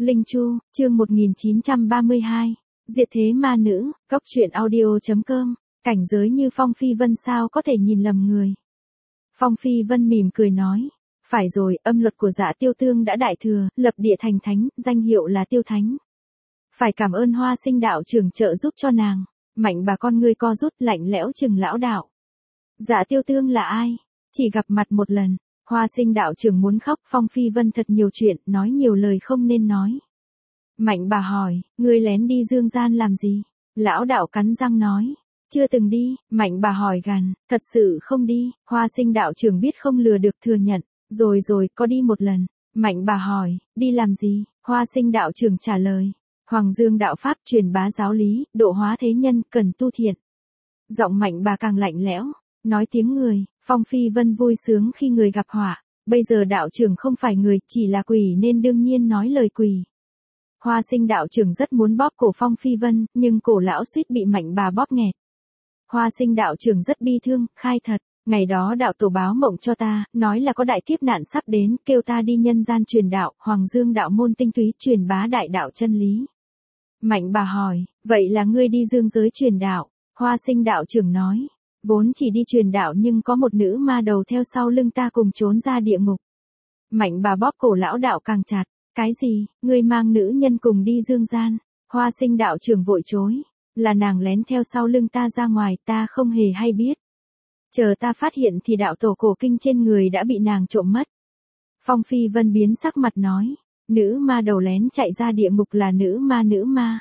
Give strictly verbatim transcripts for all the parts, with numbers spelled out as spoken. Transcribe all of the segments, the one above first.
Linh Chu, chương một nghìn chín trăm ba mươi hai. Diệt thế ma nữ, cốc truyện audio.com. Cảnh giới như Phong Phi Vân sao có thể nhìn lầm người. Phong Phi Vân mỉm cười nói. Phải rồi, âm luật của Dạ Tiêu Tương đã đại thừa, lập địa thành thánh, danh hiệu là Tiêu Thánh. Phải cảm ơn Hoa Sinh đạo trưởng trợ giúp cho nàng. Mạnh bà con ngươi co rút lạnh lẽo chừng lão đạo. Dạ Tiêu Tương là ai? Chỉ gặp mặt một lần. Hoa Sinh đạo trưởng muốn khóc. Phong Phi Vân thật nhiều chuyện, nói nhiều lời không nên nói. Mạnh bà hỏi, ngươi lén đi dương gian làm gì? Lão đạo cắn răng nói, chưa từng đi. Mạnh bà hỏi gằn, thật sự không đi. Hoa Sinh đạo trưởng biết không lừa được thừa nhận, rồi rồi, có đi một lần. Mạnh bà hỏi, đi làm gì? Hoa Sinh đạo trưởng trả lời, Hoàng Dương đạo pháp truyền bá giáo lý, độ hóa thế nhân, cần tu thiện. Giọng Mạnh bà càng lạnh lẽo, nói tiếng người. Phong Phi Vân vui sướng khi người gặp họa, bây giờ đạo trưởng không phải người, chỉ là quỷ nên đương nhiên nói lời quỷ. Hoa Sinh đạo trưởng rất muốn bóp cổ Phong Phi Vân, nhưng cổ lão suýt bị Mạnh bà bóp nghẹt. Hoa Sinh đạo trưởng rất bi thương, khai thật, ngày đó đạo tổ báo mộng cho ta, nói là có đại kiếp nạn sắp đến, kêu ta đi nhân gian truyền đạo, Hoàng Dương đạo môn tinh túy truyền bá đại đạo chân lý. Mạnh bà hỏi, vậy là ngươi đi dương giới truyền đạo? Hoa Sinh đạo trưởng nói, vốn chỉ đi truyền đạo nhưng có một nữ ma đầu theo sau lưng ta cùng trốn ra địa ngục. Mạnh bà bóp cổ lão đạo càng chặt, cái gì, ngươi mang nữ nhân cùng đi dương gian? Hoa Sinh đạo trưởng vội chối, là nàng lén theo sau lưng ta ra ngoài, ta không hề hay biết. Chờ ta phát hiện thì đạo tổ cổ kinh trên người đã bị nàng trộm mất. Phong Phi Vân biến sắc mặt nói, nữ ma đầu lén chạy ra địa ngục là nữ ma nữ ma.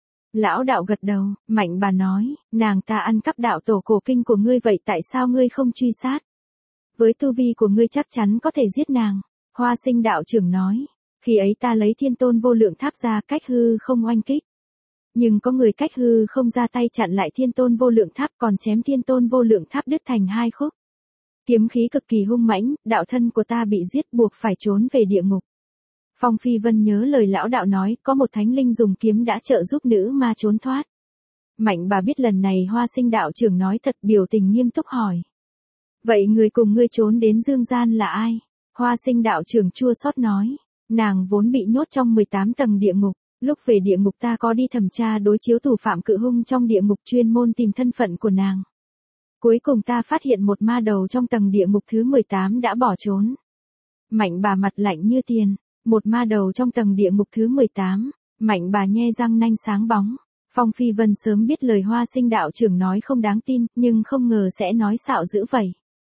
Lão đạo gật đầu. Mạnh bà nói, nàng ta ăn cắp đạo tổ cổ kinh của ngươi, vậy tại sao ngươi không truy sát? Với tu vi của ngươi chắc chắn có thể giết nàng. Hoa Sinh đạo trưởng nói, khi ấy ta lấy thiên tôn vô lượng tháp ra, cách hư không oanh kích. Nhưng có người cách hư không ra tay chặn lại thiên tôn vô lượng tháp, còn chém thiên tôn vô lượng tháp đứt thành hai khúc. Kiếm khí cực kỳ hung mãnh, đạo thân của ta bị giết buộc phải trốn về địa ngục. Phong Phi Vân nhớ lời lão đạo nói, có một thánh linh dùng kiếm đã trợ giúp nữ ma trốn thoát. Mạnh bà biết lần này Hoa Sinh đạo trưởng nói thật, biểu tình nghiêm túc hỏi. Vậy người cùng ngươi trốn đến dương gian là ai? Hoa Sinh đạo trưởng chua xót nói, nàng vốn bị nhốt trong mười tám tầng địa ngục. Lúc về địa ngục ta có đi thẩm tra đối chiếu thủ phạm cự hung trong địa ngục, chuyên môn tìm thân phận của nàng. Cuối cùng ta phát hiện một ma đầu trong tầng địa ngục thứ mười tám đã bỏ trốn. Mạnh bà mặt lạnh như tiền. Một ma đầu trong tầng địa ngục thứ mười tám, Mạnh bà nhe răng nanh sáng bóng. Phong Phi Vân sớm biết lời Hoa Sinh đạo trưởng nói không đáng tin, nhưng không ngờ sẽ nói xạo dữ vậy.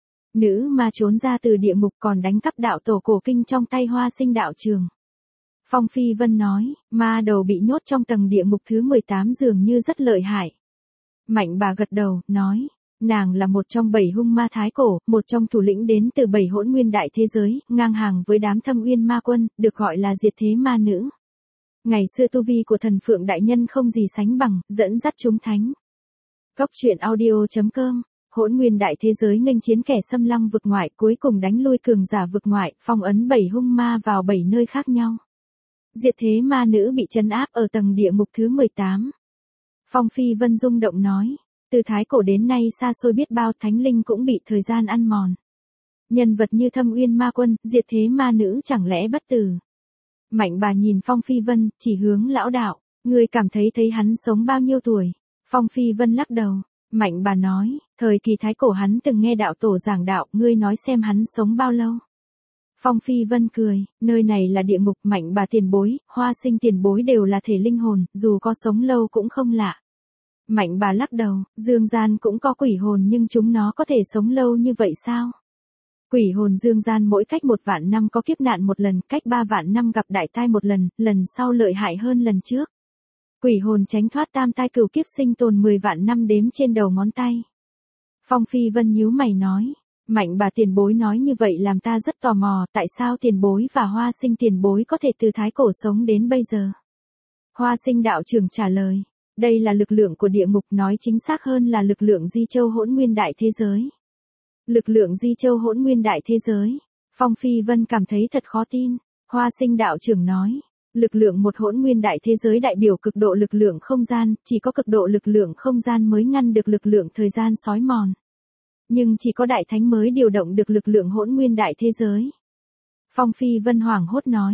Nữ ma trốn ra từ địa ngục còn đánh cắp đạo tổ cổ kinh trong tay Hoa Sinh đạo trưởng. Phong Phi Vân nói, ma đầu bị nhốt trong tầng địa ngục thứ mười tám dường như rất lợi hại. Mạnh bà gật đầu, nói, nàng là một trong bảy hung ma thái cổ, một trong thủ lĩnh đến từ bảy hỗn nguyên đại thế giới, ngang hàng với đám Thâm Uyên ma quân, được gọi là diệt thế ma nữ. Ngày xưa tu vi của thần Phượng đại nhân không gì sánh bằng, dẫn dắt chúng thánh. Cốc truyện audio.com. Hỗn nguyên đại thế giới nghênh chiến kẻ xâm lăng vực ngoại, cuối cùng đánh lui cường giả vực ngoại, phong ấn bảy hung ma vào bảy nơi khác nhau. Diệt thế ma nữ bị trấn áp ở tầng địa ngục thứ mười tám. Phong Phi Vân rung động nói, từ thái cổ đến nay xa xôi biết bao thánh linh cũng bị thời gian ăn mòn. Nhân vật như Thâm Uyên ma quân, diệt thế ma nữ chẳng lẽ bất tử? Mạnh bà nhìn Phong Phi Vân, chỉ hướng lão đạo, ngươi cảm thấy thấy hắn sống bao nhiêu tuổi? Phong Phi Vân lắc đầu. Mạnh bà nói, thời kỳ thái cổ hắn từng nghe đạo tổ giảng đạo, ngươi nói xem hắn sống bao lâu? Phong Phi Vân cười, nơi này là địa ngục. Mạnh bà tiền bối, Hoa Sinh tiền bối đều là thể linh hồn, dù có sống lâu cũng không lạ. Mạnh bà lắc đầu, dương gian cũng có quỷ hồn nhưng chúng nó có thể sống lâu như vậy sao? Quỷ hồn dương gian mỗi cách một vạn năm có kiếp nạn một lần, cách ba vạn năm gặp đại tai một lần, lần sau lợi hại hơn lần trước. Quỷ hồn tránh thoát tam tai cửu kiếp sinh tồn mười vạn năm đếm trên đầu ngón tay. Phong Phi Vân nhíu mày nói, Mạnh bà tiền bối nói như vậy làm ta rất tò mò, tại sao tiền bối và Hoa Sinh tiền bối có thể từ thái cổ sống đến bây giờ? Hoa Sinh đạo trưởng trả lời, đây là lực lượng của địa ngục, nói chính xác hơn là lực lượng Di Châu hỗn nguyên đại thế giới. Lực lượng Di Châu hỗn nguyên đại thế giới. Phong Phi Vân cảm thấy thật khó tin. Hoa Sinh đạo trưởng nói, lực lượng một hỗn nguyên đại thế giới đại biểu cực độ lực lượng không gian, chỉ có cực độ lực lượng không gian mới ngăn được lực lượng thời gian xói mòn. Nhưng chỉ có đại thánh mới điều động được lực lượng hỗn nguyên đại thế giới. Phong Phi Vân hoảng hốt nói,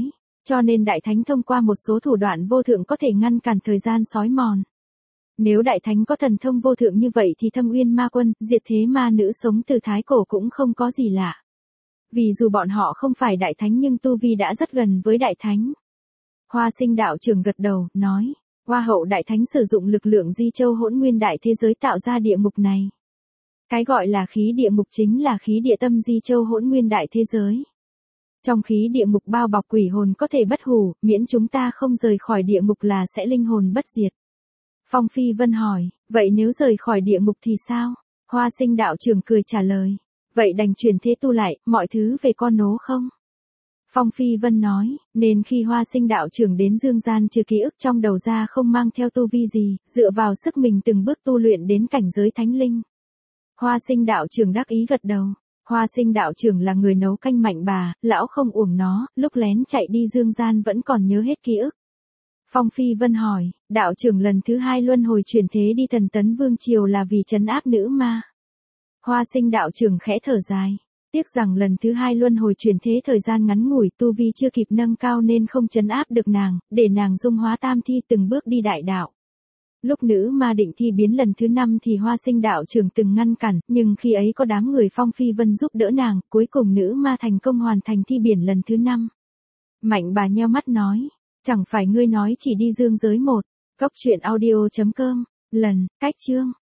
Cho nên Đại Thánh thông qua một số thủ đoạn vô thượng có thể ngăn cản thời gian sói mòn. Nếu Đại Thánh có thần thông vô thượng như vậy thì Thâm Uyên Ma Quân, diệt thế ma nữ sống từ thái cổ cũng không có gì lạ. Vì dù bọn họ không phải Đại Thánh nhưng tu vi đã rất gần với Đại Thánh. Hoa Sinh đạo trưởng gật đầu, nói, Hoa hậu Đại Thánh sử dụng lực lượng Di Châu Hỗn Nguyên đại thế giới tạo ra địa ngục này. Cái gọi là khí địa ngục chính là khí địa tâm Di Châu Hỗn Nguyên đại thế giới. Trong khí địa ngục bao bọc quỷ hồn có thể bất hủ, miễn chúng ta không rời khỏi địa ngục là sẽ linh hồn bất diệt. Phong Phi Vân hỏi, vậy nếu rời khỏi địa ngục thì sao? Hoa Sinh đạo trưởng cười trả lời, vậy đành chuyển thế tu lại, mọi thứ về con nố không? Phong Phi Vân nói, nên khi Hoa Sinh đạo trưởng đến dương gian trừ ký ức trong đầu ra không mang theo tu vi gì, dựa vào sức mình từng bước tu luyện đến cảnh giới thánh linh. Hoa Sinh đạo trưởng đắc ý gật đầu. Hoa Sinh đạo trưởng là người nấu canh mạnh bà, lão không uổng nó, lúc lén chạy đi dương gian vẫn còn nhớ hết ký ức. Phong Phi Vân hỏi, đạo trưởng lần thứ hai luân hồi chuyển thế đi Thần Tấn Vương Triều là vì trấn áp nữ ma. Hoa Sinh đạo trưởng khẽ thở dài. Tiếc rằng lần thứ hai luân hồi chuyển thế thời gian ngắn ngủi tu vi chưa kịp nâng cao nên không trấn áp được nàng, để nàng dung hóa tam thi từng bước đi đại đạo. Lúc nữ ma định thi biến lần thứ năm thì Hoa Sinh đạo trưởng từng ngăn cản, nhưng khi ấy có đám người Phong Phi Vân giúp đỡ nàng, cuối cùng nữ ma thành công hoàn thành thi biển lần thứ năm. Mạnh bà nheo mắt nói, chẳng phải ngươi nói chỉ đi dương giới một, cốc truyện audio chấm com, lần, cách chương.